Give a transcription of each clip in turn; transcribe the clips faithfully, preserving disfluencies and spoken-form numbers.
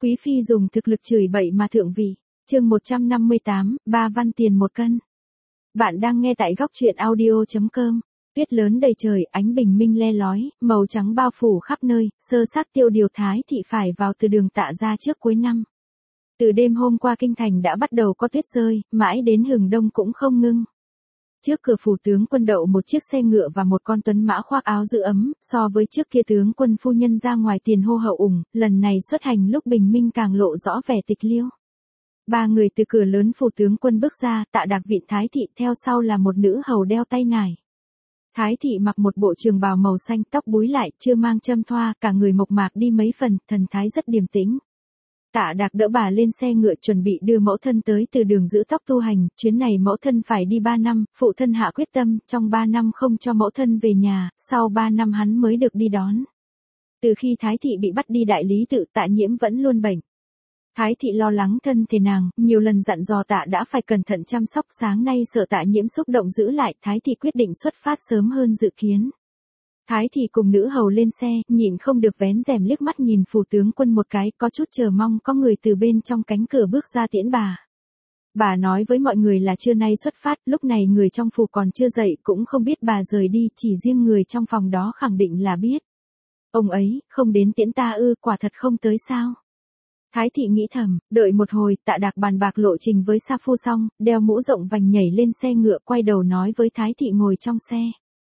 Quý phi dùng thực lực chửi bậy mà thượng vị. Chương một trăm năm mươi tám, ba văn tiền một cân. Bạn đang nghe tại góc truyện audio chấm com. Tuyết lớn đầy trời, ánh bình minh le lói, màu trắng bao phủ khắp nơi, sơ xác Tiêu Điều Thái thị phải vào từ đường Tạ ra trước cuối năm. Từ đêm hôm qua kinh thành đã bắt đầu có tuyết rơi, mãi đến hừng đông cũng không ngưng. Trước cửa phủ tướng quân đậu một chiếc xe ngựa và một con tuấn mã khoác áo giữ ấm, so với trước kia tướng quân phu nhân ra ngoài tiền hô hậu ủng, lần này xuất hành lúc bình minh càng lộ rõ vẻ tịch liêu. Ba người từ cửa lớn phủ tướng quân bước ra, Tạ Đạc vịn Thái thị, theo sau là một nữ hầu đeo tay nải. Thái thị mặc một bộ trường bào màu xanh, tóc búi lại, chưa mang châm thoa, cả người mộc mạc đi mấy phần, thần thái rất điềm tĩnh. Tạ Đạc đỡ bà lên xe ngựa chuẩn bị đưa mẫu thân tới từ đường giữ tóc tu hành, chuyến này mẫu thân phải đi ba năm, phụ thân hạ quyết tâm, trong ba năm không cho mẫu thân về nhà, sau ba năm hắn mới được đi đón. Từ khi Thái thị bị bắt đi đại lý tự, Tạ Nhiễm vẫn luôn bệnh. Thái thị lo lắng thân thể nàng, nhiều lần dặn dò Tạ đã phải cẩn thận chăm sóc, sáng nay sợ Tạ Nhiễm xúc động giữ lại, Thái thị quyết định xuất phát sớm hơn dự kiến. Thái thị cùng nữ hầu lên xe, nhịn không được vén rèm liếc mắt nhìn phủ tướng quân một cái, có chút chờ mong có người từ bên trong cánh cửa bước ra tiễn bà. Bà nói với mọi người là trưa nay xuất phát, lúc này người trong phủ còn chưa dậy, cũng không biết bà rời đi, chỉ riêng người trong phòng đó khẳng định là biết. Ông ấy, không đến tiễn ta ư, quả thật không tới sao? Thái thị nghĩ thầm, đợi một hồi, Tạ Đạc bàn bạc lộ trình với Sa Phu xong, đeo mũ rộng vành nhảy lên xe ngựa, quay đầu nói với Thái thị ngồi trong xe.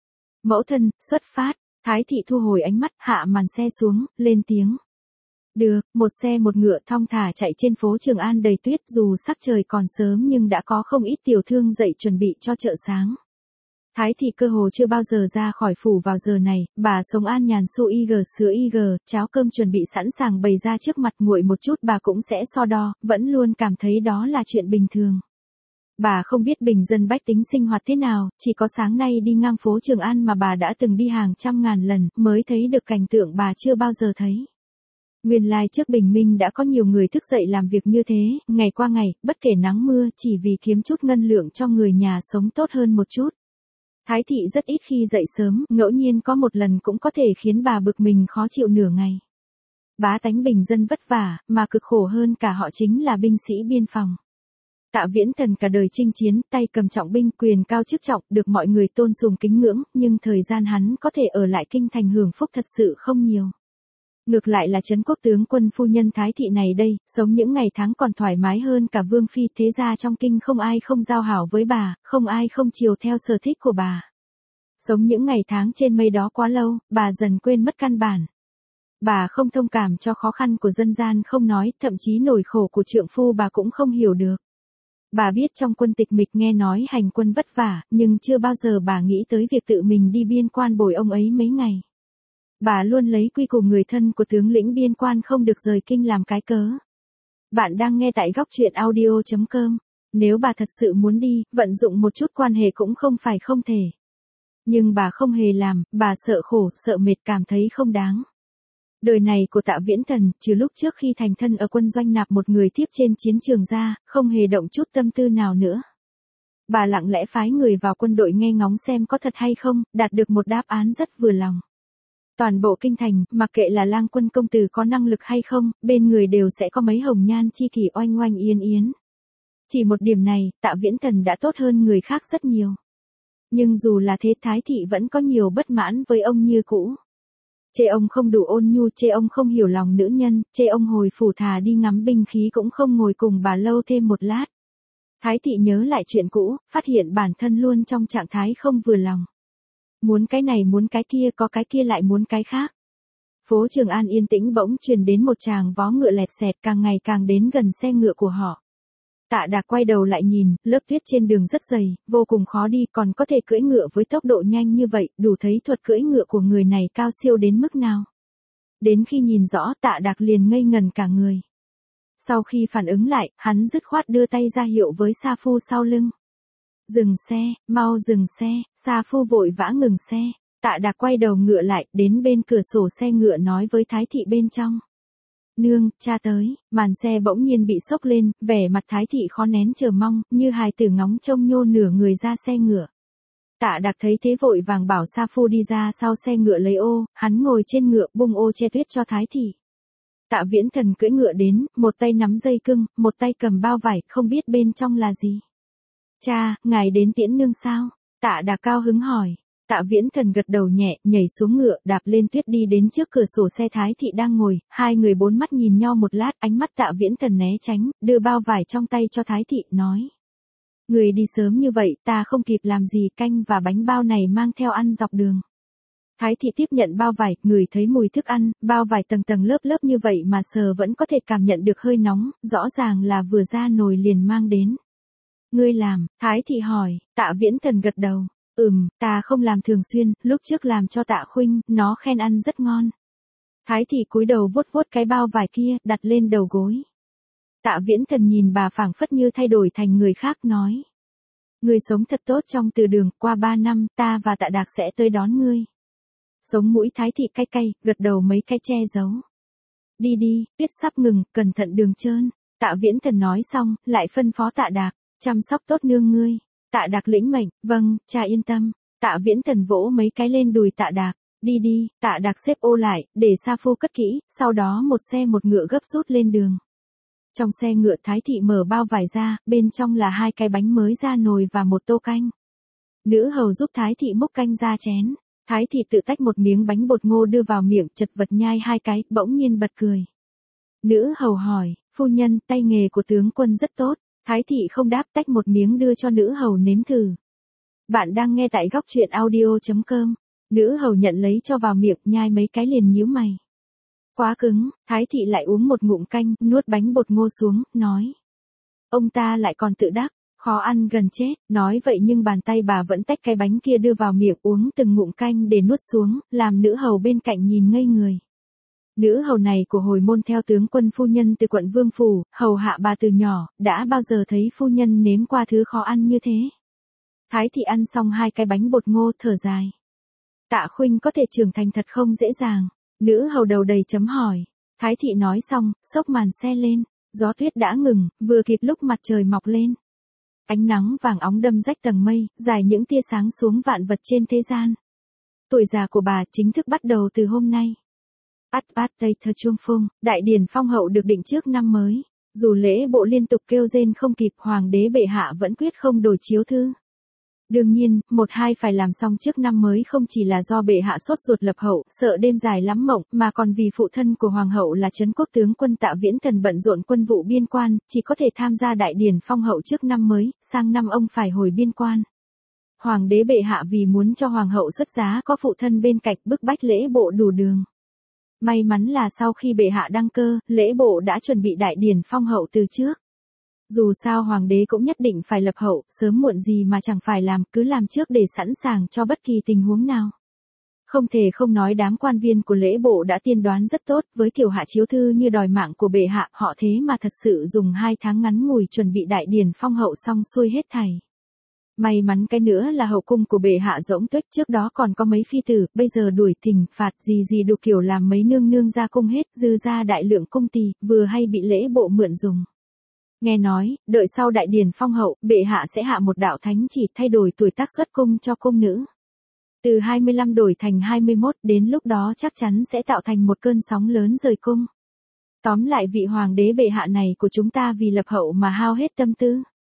Mẫu thân, xuất phát. Thái thị thu hồi ánh mắt, hạ màn xe xuống, lên tiếng. Được, một xe một ngựa thong thả chạy trên phố Trường An đầy tuyết, dù sắc trời còn sớm nhưng đã có không ít tiểu thương dậy chuẩn bị cho chợ sáng. Thái thị cơ hồ chưa bao giờ ra khỏi phủ vào giờ này, bà sống an nhàn su y gờ sữa y gờ, cháo cơm chuẩn bị sẵn sàng bày ra trước mặt, nguội một chút bà cũng sẽ so đo, vẫn luôn cảm thấy đó là chuyện bình thường. Bà không biết bình dân bách tính sinh hoạt thế nào, chỉ có sáng nay đi ngang phố Trường An mà bà đã từng đi hàng trăm ngàn lần, mới thấy được cảnh tượng bà chưa bao giờ thấy. Nguyên lai trước bình minh đã có nhiều người thức dậy làm việc như thế, ngày qua ngày, bất kể nắng mưa, chỉ vì kiếm chút ngân lượng cho người nhà sống tốt hơn một chút. Thái thị rất ít khi dậy sớm, ngẫu nhiên có một lần cũng có thể khiến bà bực mình khó chịu nửa ngày. Bá tánh bình dân vất vả, mà cực khổ hơn cả họ chính là binh sĩ biên phòng. Tạ Viễn Thần cả đời chinh chiến, tay cầm trọng binh, quyền cao chức trọng, được mọi người tôn sùng kính ngưỡng, nhưng thời gian hắn có thể ở lại kinh thành hưởng phúc thật sự không nhiều. Ngược lại là trấn quốc tướng quân phu nhân Thái thị này đây, sống những ngày tháng còn thoải mái hơn cả vương phi, thế ra trong kinh không ai không giao hảo với bà, không ai không chiều theo sở thích của bà. Sống những ngày tháng trên mây đó quá lâu, bà dần quên mất căn bản. Bà không thông cảm cho khó khăn của dân gian không nói, thậm chí nỗi khổ của trượng phu bà cũng không hiểu được. Bà biết trong quân tịch mịch nghe nói hành quân vất vả, nhưng chưa bao giờ bà nghĩ tới việc tự mình đi biên quan bồi ông ấy mấy ngày. Bà luôn lấy quy củ người thân của tướng lĩnh biên quan không được rời kinh làm cái cớ. Bạn đang nghe tại góc truyện audio chấm com. Nếu bà thật sự muốn đi, vận dụng một chút quan hệ cũng không phải không thể. Nhưng bà không hề làm, bà sợ khổ, sợ mệt, cảm thấy không đáng. Đời này của Tạ Viễn Thần, trừ lúc trước khi thành thân ở quân doanh nạp một người thiếp trên chiến trường ra, không hề động chút tâm tư nào nữa. Bà lặng lẽ phái người vào quân đội nghe ngóng xem có thật hay không, đạt được một đáp án rất vừa lòng. Toàn bộ kinh thành, mặc kệ là lang quân công tử có năng lực hay không, bên người đều sẽ có mấy hồng nhan chi kỷ oanh oanh yến yến. Chỉ một điểm này, Tạ Viễn Thần đã tốt hơn người khác rất nhiều. Nhưng dù là thế, Thái thị vẫn có nhiều bất mãn với ông như cũ. Chê ông không đủ ôn nhu, chê ông không hiểu lòng nữ nhân, chê ông hồi phủ thà đi ngắm binh khí cũng không ngồi cùng bà lâu thêm một lát. Thái thị nhớ lại chuyện cũ, phát hiện bản thân luôn trong trạng thái không vừa lòng. Muốn cái này muốn cái kia, có cái kia lại muốn cái khác. Phố Trường An yên tĩnh bỗng truyền đến một tràng vó ngựa lẹt xẹt, càng ngày càng đến gần xe ngựa của họ. Tạ Đạc quay đầu lại nhìn, lớp tuyết trên đường rất dày, vô cùng khó đi, còn có thể cưỡi ngựa với tốc độ nhanh như vậy, đủ thấy thuật cưỡi ngựa của người này cao siêu đến mức nào. Đến khi nhìn rõ, Tạ Đạc liền ngây ngần cả người. Sau khi phản ứng lại, hắn dứt khoát đưa tay ra hiệu với Sa Phu sau lưng. Dừng xe, mau dừng xe. Sa Phu vội vã ngừng xe. Tạ Đạc quay đầu ngựa lại, đến bên cửa sổ xe ngựa nói với Thái thị bên trong. Nương, cha tới. Màn xe bỗng nhiên bị xốc lên, vẻ mặt Thái thị khó nén chờ mong, như hài tử ngóng trông nhô nửa người ra xe ngựa. Tạ Đạc thấy thế vội vàng bảo Sa Phu đi ra sau xe ngựa lấy ô, hắn ngồi trên ngựa bung ô che tuyết cho Thái thị. Tạ Viễn Thần cưỡi ngựa đến, một tay nắm dây cưng, một tay cầm bao vải, không biết bên trong là gì. Cha, ngài đến tiễn nương sao? Tạ Đạc cao hứng hỏi. Tạ Viễn Thần gật đầu nhẹ, nhảy xuống ngựa, đạp lên tuyết đi đến trước cửa sổ xe Thái Thị đang ngồi, hai người bốn mắt nhìn nhau một lát, ánh mắt Tạ Viễn Thần né tránh, đưa bao vải trong tay cho Thái Thị, nói. Người đi sớm như vậy, ta không kịp làm gì, canh và bánh bao này mang theo ăn dọc đường. Thái Thị tiếp nhận bao vải, ngửi thấy mùi thức ăn, bao vải tầng tầng lớp lớp như vậy mà sờ vẫn có thể cảm nhận được hơi nóng, rõ ràng là vừa ra nồi liền mang đến. Ngươi làm, Thái Thị hỏi, Tạ Viễn Thần gật đầu. Ừm, ta không làm thường xuyên, lúc trước làm cho Tạ Khuynh, nó khen ăn rất ngon. Thái Thị cúi đầu vuốt vuốt cái bao vải kia, đặt lên đầu gối. Tạ Viễn Thần nhìn bà phảng phất như thay đổi thành người khác, nói. Ngươi sống thật tốt trong từ đường, qua ba năm, ta và Tạ Đạc sẽ tới đón ngươi. Sống mũi Thái Thị cay cay, gật đầu mấy cái che giấu. Đi đi, tuyết sắp ngừng, cẩn thận đường trơn. Tạ Viễn Thần nói xong, lại phân phó Tạ Đạc, chăm sóc tốt nương ngươi. Tạ Đạc lĩnh mệnh, vâng, cha yên tâm. Tạ Viễn Thần vỗ mấy cái lên đùi Tạ Đạc, đi đi. Tạ Đạc xếp ô lại, để sa phu cất kỹ, sau đó một xe một ngựa gấp rút lên đường. Trong xe ngựa Thái Thị mở bao vải ra, bên trong là hai cái bánh mới ra nồi và một tô canh. Nữ hầu giúp Thái Thị múc canh ra chén. Thái Thị tự tách một miếng bánh bột ngô đưa vào miệng, chật vật nhai hai cái, bỗng nhiên bật cười. Nữ hầu hỏi, phu nhân, tay nghề của tướng quân rất tốt. Thái Thị không đáp, tách một miếng đưa cho nữ hầu nếm thử. Bạn đang nghe tại góc truyện audio chấm com. Nữ hầu nhận lấy cho vào miệng, nhai mấy cái liền nhíu mày. Quá cứng. Thái Thị lại uống một ngụm canh, nuốt bánh bột ngô xuống, nói. Ông ta lại còn tự đắc, khó ăn gần chết. Nói vậy nhưng bàn tay bà vẫn tách cái bánh kia đưa vào miệng, uống từng ngụm canh để nuốt xuống, làm nữ hầu bên cạnh nhìn ngây người. Nữ hầu này của hồi môn theo tướng quân phu nhân từ quận Vương Phủ, hầu hạ bà từ nhỏ, đã bao giờ thấy phu nhân nếm qua thứ khó ăn như thế. Thái Thị ăn xong hai cái bánh bột ngô, thở dài. Tạ Khuynh có thể trưởng thành thật không dễ dàng. Nữ hầu đầu đầy chấm hỏi. Thái Thị nói xong, xốc màn xe lên, gió tuyết đã ngừng, vừa kịp lúc mặt trời mọc lên. Ánh nắng vàng óng đâm rách tầng mây, dài những tia sáng xuống vạn vật trên thế gian. Tuổi già của bà chính thức bắt đầu từ hôm nay. Át bát tây thơ chuông phung, đại điển phong hậu được định trước năm mới. Dù lễ bộ liên tục kêu rên không kịp, hoàng đế bệ hạ vẫn quyết không đổi chiếu thư. Đương nhiên, một hai phải làm xong trước năm mới không chỉ là do bệ hạ sốt ruột lập hậu, sợ đêm dài lắm mộng, mà còn vì phụ thân của hoàng hậu là Trấn Quốc tướng quân Tạ Viễn Thần bận rộn quân vụ biên quan, chỉ có thể tham gia đại điển phong hậu trước năm mới, sang năm ông phải hồi biên quan. Hoàng đế bệ hạ vì muốn cho hoàng hậu xuất giá có phụ thân bên cạnh, bức bách lễ bộ đủ đường. May mắn là sau khi bệ hạ đăng cơ, lễ bộ đã chuẩn bị đại điển phong hậu từ trước. Dù sao hoàng đế cũng nhất định phải lập hậu, sớm muộn gì mà chẳng phải làm, cứ làm trước để sẵn sàng cho bất kỳ tình huống nào. Không thể không nói đám quan viên của lễ bộ đã tiên đoán rất tốt, với kiểu hạ chiếu thư như đòi mạng của bệ hạ, họ thế mà thật sự dùng hai tháng ngắn ngủi chuẩn bị đại điển phong hậu xong xuôi hết thảy. May mắn cái nữa là hậu cung của bệ hạ rỗng tuếch, trước đó còn có mấy phi tử, bây giờ đuổi thỉnh phạt gì gì đủ kiểu làm mấy nương nương ra cung hết, dư ra đại lượng cung tỳ, vừa hay bị lễ bộ mượn dùng. Nghe nói, đợi sau đại điển phong hậu, bệ hạ sẽ hạ một đạo thánh chỉ thay đổi tuổi tác xuất cung cho cung nữ. Từ hai mươi lăm đổi thành hai mươi mốt, đến lúc đó chắc chắn sẽ tạo thành một cơn sóng lớn rời cung. Tóm lại vị hoàng đế bệ hạ này của chúng ta vì lập hậu mà hao hết tâm tư.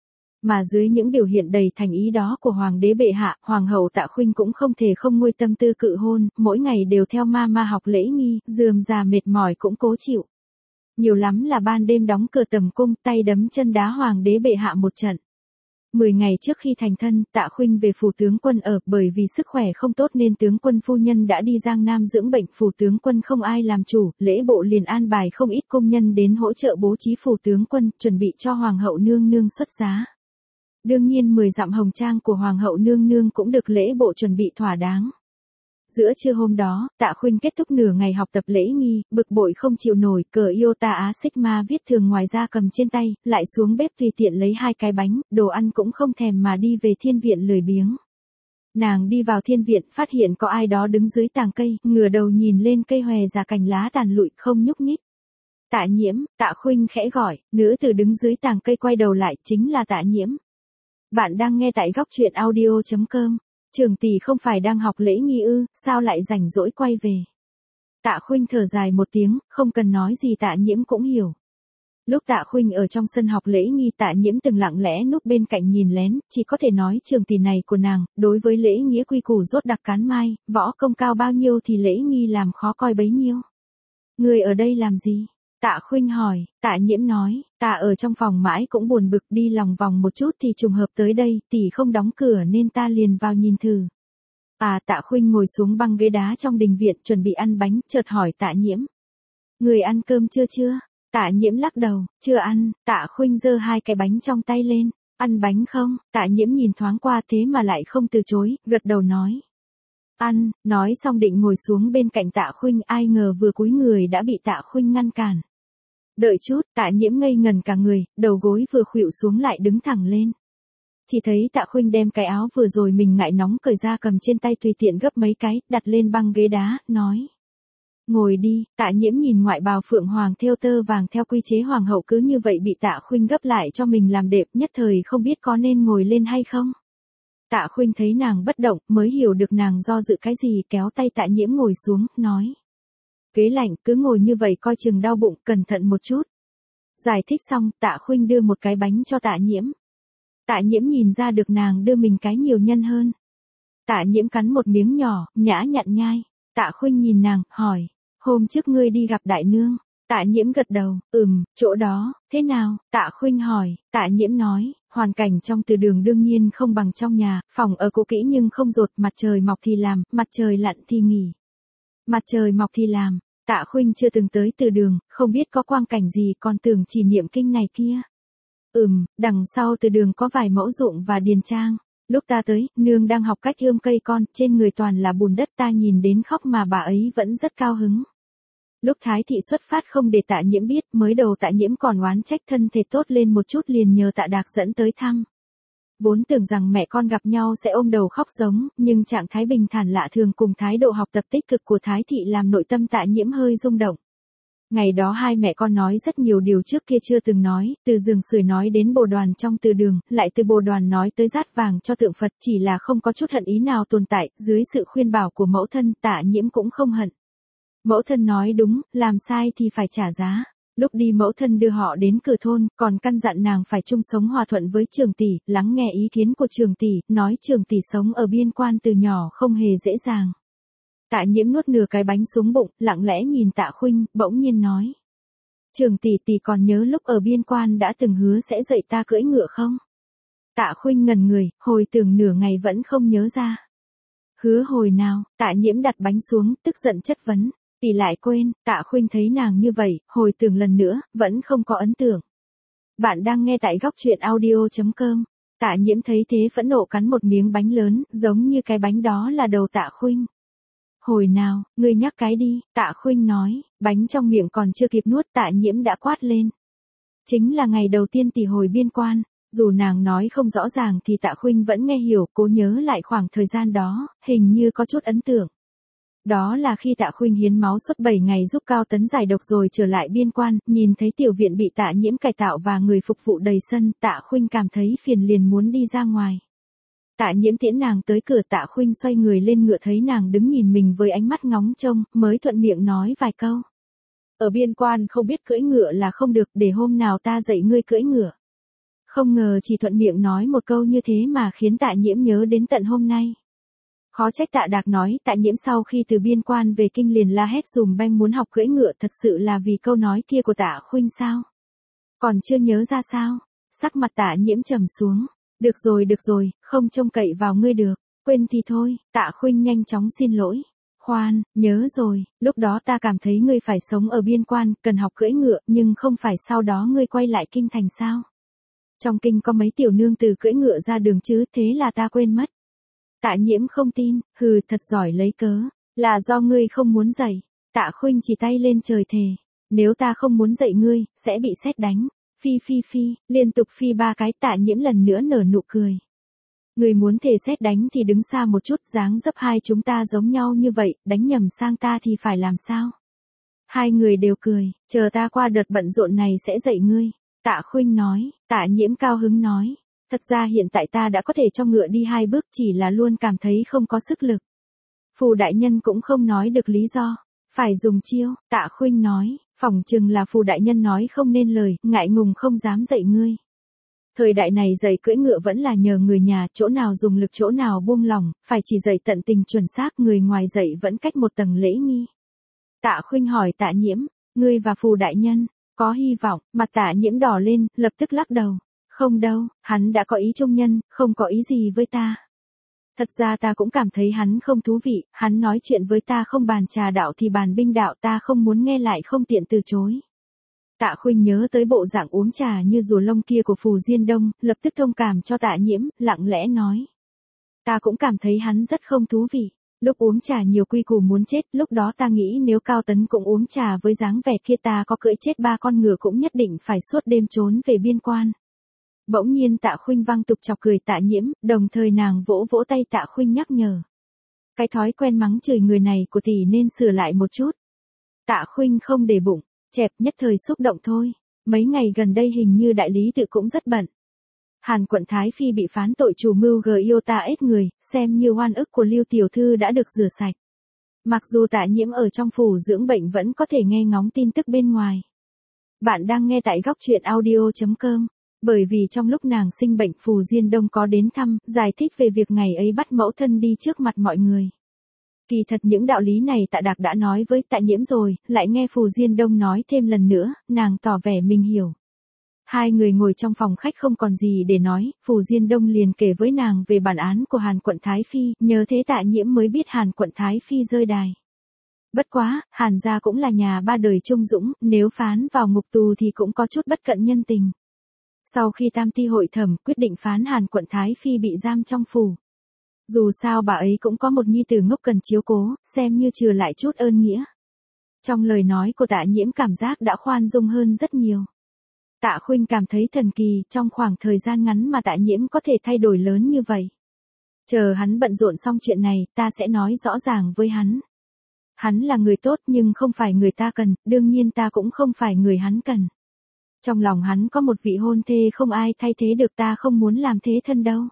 Mà dưới những biểu hiện đầy thành ý đó của hoàng đế bệ hạ, hoàng hậu Tạ Khuynh cũng không thể không nguôi tâm tư cự hôn, mỗi ngày đều theo ma ma học lễ nghi, rườm rà mệt mỏi cũng cố chịu. Nhiều lắm là ban đêm đóng cửa tầm cung, tay đấm chân đá hoàng đế bệ hạ một trận. Mười ngày trước khi thành thân, Tạ Khuynh về phủ tướng quân ở, bởi vì sức khỏe không tốt nên tướng quân phu nhân đã đi Giang Nam dưỡng bệnh, phủ tướng quân không ai làm chủ, lễ bộ liền an bài không ít công nhân đến hỗ trợ bố trí phủ tướng quân, chuẩn bị cho hoàng hậu nương nương xuất giá. Đương nhiên mười dặm hồng trang của hoàng hậu nương nương cũng được lễ bộ chuẩn bị thỏa đáng. Giữa trưa hôm đó, Tạ Khuynh kết thúc nửa ngày học tập lễ nghi, bực bội không chịu nổi, cờ Iota Á Sigma viết thường ngoài ra cầm trên tay, lại xuống bếp tùy tiện lấy hai cái bánh, đồ ăn cũng không thèm mà đi về thiên viện lười biếng. Nàng đi vào thiên viện, phát hiện có ai đó đứng dưới tàng cây, ngửa đầu nhìn lên cây hòe già cành lá tàn lụi không nhúc nhích. Tạ Nhiễm, Tạ Khuynh khẽ gọi, nữ tử đứng dưới tàng cây quay đầu lại, chính là Tạ Nhiễm. Bạn đang nghe tại góc truyện audio chấm com. Trường tỷ không phải đang học lễ nghi ư, sao lại rảnh rỗi quay về? Tạ Khuynh thở dài một tiếng, không cần nói gì Tạ Nhiễm cũng hiểu. Lúc Tạ Khuynh ở trong sân học lễ nghi Tạ Nhiễm từng lặng lẽ núp bên cạnh nhìn lén, chỉ có thể nói trường tỷ này của nàng, đối với lễ nghĩa quy củ rốt đặc cán mai, võ công cao bao nhiêu thì lễ nghi làm khó coi bấy nhiêu. Người ở đây làm gì? Tạ Khuynh hỏi, Tạ Nhiễm nói, ta ở trong phòng mãi cũng buồn bực đi lòng vòng một chút thì trùng hợp tới đây, tỷ không đóng cửa nên ta liền vào nhìn thử. À Tạ Khuynh ngồi xuống băng ghế đá trong đình viện chuẩn bị ăn bánh, chợt hỏi Tạ Nhiễm. Người ăn cơm chưa chưa? Tạ Nhiễm lắc đầu, chưa ăn. Tạ Khuynh giơ hai cái bánh trong tay lên, ăn bánh không? Tạ Nhiễm nhìn thoáng qua thế mà lại không từ chối, gật đầu nói. Ăn, nói xong định ngồi xuống bên cạnh Tạ Khuynh, ai ngờ vừa cúi người đã bị Tạ Khuynh ngăn cản. Đợi chút, Tạ Nhiễm ngây ngần cả người, đầu gối vừa khuỵu xuống lại đứng thẳng lên. Chỉ thấy Tạ Khuynh đem cái áo vừa rồi mình ngại nóng cởi ra cầm trên tay tùy tiện gấp mấy cái, đặt lên băng ghế đá, nói. Ngồi đi. Tạ Nhiễm nhìn ngoại bào phượng hoàng thêu tơ vàng theo quy chế hoàng hậu cứ như vậy bị Tạ Khuynh gấp lại cho mình làm đệm, nhất thời không biết có nên ngồi lên hay không. Tạ Khuynh thấy nàng bất động, mới hiểu được nàng do dự cái gì, kéo tay Tạ Nhiễm ngồi xuống, nói. Ghế lạnh, cứ ngồi như vậy coi chừng đau bụng, cẩn thận một chút. Giải thích xong, Tạ Khuynh đưa một cái bánh cho Tạ Nhiễm. Tạ Nhiễm nhìn ra được nàng đưa mình cái nhiều nhân hơn. Tạ Nhiễm cắn một miếng nhỏ, nhã nhặn nhai. Tạ Khuynh nhìn nàng, hỏi. Hôm trước ngươi đi gặp đại nương. Tạ Nhiễm gật đầu, ừm, chỗ đó, thế nào? Tạ Khuynh hỏi. Tạ Nhiễm nói, hoàn cảnh trong từ đường đương nhiên không bằng trong nhà, phòng ở cũ kỹ nhưng không dột, mặt trời mọc thì làm, mặt trời lặn thì nghỉ. Mặt trời mọc thì làm. Tạ Khuynh chưa từng tới từ đường, không biết có quang cảnh gì, còn tưởng chỉ niệm kinh này kia. Ừm, đằng sau từ đường có vài mẫu ruộng và điền trang. Lúc ta tới, nương đang học cách ươm cây con, trên người toàn là bùn đất, ta nhìn đến khóc mà bà ấy vẫn rất cao hứng. Lúc Thái thị xuất phát không để Tạ Nhiễm biết, mới đầu Tạ Nhiễm còn oán trách thân thể tốt lên một chút liền nhờ Tạ Đạc dẫn tới thăm. Vốn tưởng rằng mẹ con gặp nhau sẽ ôm đầu khóc giống, nhưng trạng thái bình thản lạ thường cùng thái độ học tập tích cực của Thái thị làm nội tâm Tạ Nhiễm hơi rung động. Ngày đó hai mẹ con nói rất nhiều điều trước kia chưa từng nói, từ giường sưởi nói đến bồ đoàn trong từ đường, lại từ bồ đoàn nói tới dát vàng cho tượng Phật, chỉ là không có chút hận ý nào tồn tại, dưới sự khuyên bảo của mẫu thân Tạ Nhiễm cũng không hận. Mẫu thân nói đúng, làm sai thì phải trả giá. Lúc đi mẫu thân đưa họ đến cửa thôn, còn căn dặn nàng phải chung sống hòa thuận với Trường tỷ, lắng nghe ý kiến của Trường tỷ, nói Trường tỷ sống ở biên quan từ nhỏ không hề dễ dàng. Tạ Nhiễm nuốt nửa cái bánh xuống bụng, lặng lẽ nhìn Tạ Khuynh, bỗng nhiên nói. Trường tỷ tỷ còn nhớ lúc ở biên quan đã từng hứa sẽ dạy ta cưỡi ngựa không? Tạ Khuynh ngẩn người, hồi tưởng nửa ngày vẫn không nhớ ra. Hứa hồi nào? Tạ Nhiễm đặt bánh xuống, tức giận chất vấn. Tỷ lại quên. Tạ Khuynh thấy nàng như vậy, hồi tưởng lần nữa, vẫn không có ấn tượng. Bạn đang nghe tại góc truyện audio chấm com. Tạ Nhiễm thấy thế phẫn nộ cắn một miếng bánh lớn, giống như cái bánh đó là đầu Tạ Khuynh. Hồi nào, ngươi nhắc cái đi. Tạ Khuynh nói, bánh trong miệng còn chưa kịp nuốt Tạ Nhiễm đã quát lên. Chính là ngày đầu tiên tỷ hồi biên quan. Dù nàng nói không rõ ràng thì Tạ Khuynh vẫn nghe hiểu, cố nhớ lại khoảng thời gian đó, hình như có chút ấn tượng. Đó là khi Tạ Khuynh hiến máu suốt bảy ngày giúp Cao Tấn giải độc rồi trở lại biên quan, nhìn thấy tiểu viện bị Tạ Nhiễm cải tạo và người phục vụ đầy sân, Tạ Khuynh cảm thấy phiền liền muốn đi ra ngoài. Tạ Nhiễm tiễn nàng tới cửa, Tạ Khuynh xoay người lên ngựa thấy nàng đứng nhìn mình với ánh mắt ngóng trông, mới thuận miệng nói vài câu. Ở biên quan không biết cưỡi ngựa là không được, để hôm nào ta dạy ngươi cưỡi ngựa. Không ngờ chỉ thuận miệng nói một câu như thế mà khiến Tạ Nhiễm nhớ đến tận hôm nay. Khó trách Tạ Đạc nói, Tạ Nhiễm sau khi từ biên quan về kinh liền la hét dùm beng muốn học cưỡi ngựa, thật sự là vì câu nói kia của Tạ Khuynh sao? Còn chưa nhớ ra sao? Sắc mặt Tạ Nhiễm trầm xuống. Được rồi được rồi, không trông cậy vào ngươi được, quên thì thôi. Tạ Khuynh nhanh chóng xin lỗi. Khoan, nhớ rồi, lúc đó ta cảm thấy ngươi phải sống ở biên quan, cần học cưỡi ngựa, nhưng không phải sau đó ngươi quay lại kinh thành sao? Trong kinh có mấy tiểu nương từ cưỡi ngựa ra đường chứ, thế là ta quên mất. Tạ Nhiễm không tin, hừ, thật giỏi lấy cớ, là do ngươi không muốn dạy. Tạ Khuynh chỉ tay lên trời thề, nếu ta không muốn dạy ngươi, sẽ bị sét đánh. Phi phi phi, liên tục phi ba cái. Tạ Nhiễm lần nữa nở nụ cười. Người muốn thể sét đánh thì đứng xa một chút, dáng dấp hai chúng ta giống nhau như vậy, đánh nhầm sang ta thì phải làm sao? Hai người đều cười, chờ ta qua đợt bận rộn này sẽ dạy ngươi. Tạ Khuynh nói. Tạ Nhiễm cao hứng nói. Thật ra hiện tại ta đã có thể cho ngựa đi hai bước, chỉ là luôn cảm thấy không có sức lực. Phù đại nhân cũng không nói được lý do. Phải dùng chiêu, Tạ Khuynh nói, phỏng chừng là Phù đại nhân nói không nên lời, ngại ngùng không dám dạy ngươi. Thời đại này dạy cưỡi ngựa vẫn là nhờ người nhà, chỗ nào dùng lực chỗ nào buông lỏng, phải chỉ dạy tận tình chuẩn xác, người ngoài dạy vẫn cách một tầng lễ nghi. Tạ Khuynh hỏi Tạ Nhiễm, ngươi và Phù đại nhân, có hy vọng, mặt Tạ Nhiễm đỏ lên, lập tức lắc đầu. Không đâu, hắn đã có ý trung nhân, không có ý gì với ta. Thật ra ta cũng cảm thấy hắn không thú vị, hắn nói chuyện với ta không bàn trà đạo thì bàn binh đạo, ta không muốn nghe lại không tiện từ chối. Tạ Khuynh nhớ tới bộ dạng uống trà như rùa lông kia của Phù Diên Đông, lập tức thông cảm cho Tạ Nhiễm, lặng lẽ nói. Ta cũng cảm thấy hắn rất không thú vị. Lúc uống trà nhiều quy củ muốn chết, lúc đó ta nghĩ nếu Cao Tấn cũng uống trà với dáng vẻ kia ta có cưỡi chết ba con ngựa cũng nhất định phải suốt đêm trốn về biên quan. Bỗng nhiên Tạ Khuynh vang tục chọc cười Tạ Nhiễm, đồng thời nàng vỗ vỗ tay Tạ Khuynh nhắc nhở. Cái thói quen mắng chửi người này của tỷ nên sửa lại một chút. Tạ Khuynh không để bụng, chẹp nhất thời xúc động thôi. Mấy ngày gần đây hình như đại lý tự cũng rất bận. Hàn quận Thái Phi bị phán tội chủ mưu gờ yêu ta ết người, xem như oan ức của Lưu tiểu thư đã được rửa sạch. Mặc dù Tạ Nhiễm ở trong phủ dưỡng bệnh vẫn có thể nghe ngóng tin tức bên ngoài. Bạn đang nghe tại góc truyện audio chấm com. Bởi vì trong lúc nàng sinh bệnh Phù Diên Đông có đến thăm, giải thích về việc ngày ấy bắt mẫu thân đi trước mặt mọi người. Kỳ thật những đạo lý này Tạ Đạc đã nói với Tạ Nhiễm rồi, lại nghe Phù Diên Đông nói thêm lần nữa, nàng tỏ vẻ mình hiểu. Hai người ngồi trong phòng khách không còn gì để nói, Phù Diên Đông liền kể với nàng về bản án của Hàn quận Thái Phi, nhờ thế Tạ Nhiễm mới biết Hàn quận Thái Phi rơi đài. Bất quá, Hàn gia cũng là nhà ba đời trung dũng, nếu phán vào ngục tù thì cũng có chút bất cận nhân tình. Sau khi tam ti hội thẩm quyết định phán Hàn quận Thái Phi bị giam trong phủ. Dù sao bà ấy cũng có một nhi tử ngốc cần chiếu cố, xem như trừ lại chút ơn nghĩa. Trong lời nói của Tạ Nhiễm cảm giác đã khoan dung hơn rất nhiều. Tạ Khuynh cảm thấy thần kỳ, trong khoảng thời gian ngắn mà Tạ Nhiễm có thể thay đổi lớn như vậy. Chờ hắn bận rộn xong chuyện này, ta sẽ nói rõ ràng với hắn. Hắn là người tốt nhưng không phải người ta cần, đương nhiên ta cũng không phải người hắn cần. Trong lòng hắn có một vị hôn thê không ai thay thế được, ta không muốn làm thế thân đâu.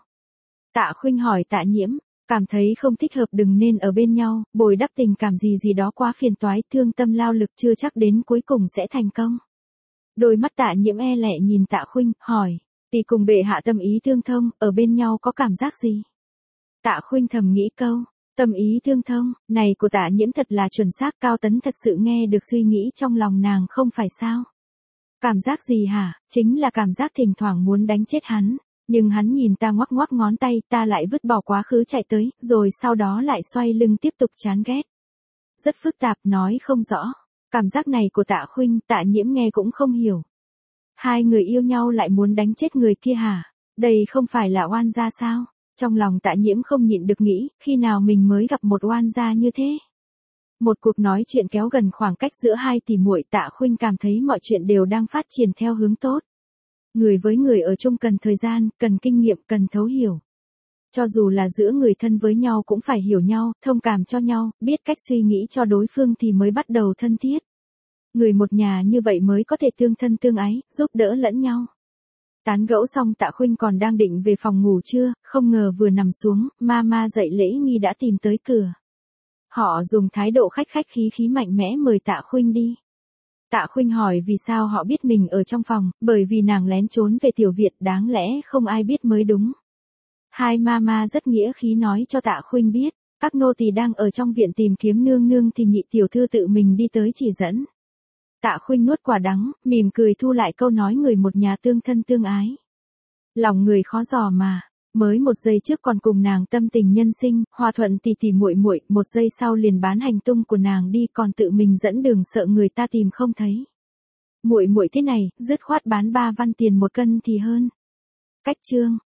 Tạ Khuynh hỏi Tạ Nhiễm, cảm thấy không thích hợp đừng nên ở bên nhau, bồi đắp tình cảm gì gì đó quá phiền toái, thương tâm lao lực chưa chắc đến cuối cùng sẽ thành công. Đôi mắt Tạ Nhiễm e lệ nhìn Tạ Khuynh, hỏi, tỷ cùng bệ hạ tâm ý tương thông, ở bên nhau có cảm giác gì? Tạ Khuynh thầm nghĩ câu, tâm ý tương thông, này của Tạ Nhiễm thật là chuẩn xác, Cao Tấn thật sự nghe được suy nghĩ trong lòng nàng không phải sao? Cảm giác gì hả? Chính là cảm giác thỉnh thoảng muốn đánh chết hắn, nhưng hắn nhìn ta ngoắc ngoắc ngón tay, ta lại vứt bỏ quá khứ chạy tới, rồi sau đó lại xoay lưng tiếp tục chán ghét. Rất phức tạp, nói không rõ. Cảm giác này của Tạ Khuynh, Tạ Nhiễm nghe cũng không hiểu. Hai người yêu nhau lại muốn đánh chết người kia hả? Đây không phải là oan gia sao? Trong lòng Tạ Nhiễm không nhịn được nghĩ, khi nào mình mới gặp một oan gia như thế? Một cuộc nói chuyện kéo gần khoảng cách giữa hai tỷ muội, Tạ Khuynh cảm thấy mọi chuyện đều đang phát triển theo hướng tốt. Người với người ở chung cần thời gian, cần kinh nghiệm, cần thấu hiểu. Cho dù là giữa người thân với nhau cũng phải hiểu nhau, thông cảm cho nhau, biết cách suy nghĩ cho đối phương thì mới bắt đầu thân thiết. Người một nhà như vậy mới có thể tương thân tương ái, giúp đỡ lẫn nhau. Tán gẫu xong Tạ Khuynh còn đang định về phòng ngủ trưa, không ngờ vừa nằm xuống, mama dạy lễ nghi đã tìm tới cửa. Họ dùng thái độ khách khách khí khí mạnh mẽ mời Tạ Khuynh đi. Tạ Khuynh hỏi vì sao họ biết mình ở trong phòng, bởi vì nàng lén trốn về tiểu viện, đáng lẽ không ai biết mới đúng. Hai mama rất nghĩa khí nói cho Tạ Khuynh biết, các nô tỳ đang ở trong viện tìm kiếm nương nương thì nhị tiểu thư tự mình đi tới chỉ dẫn. Tạ Khuynh nuốt quả đắng, mỉm cười thu lại câu nói người một nhà tương thân tương ái. Lòng người khó dò mà, mới một giây trước còn cùng nàng tâm tình nhân sinh, hòa thuận tỉ tỉ muội muội, một giây sau liền bán hành tung của nàng đi, còn tự mình dẫn đường sợ người ta tìm không thấy. Muội muội thế này, dứt khoát bán ba văn tiền một cân thì hơn. Cách chương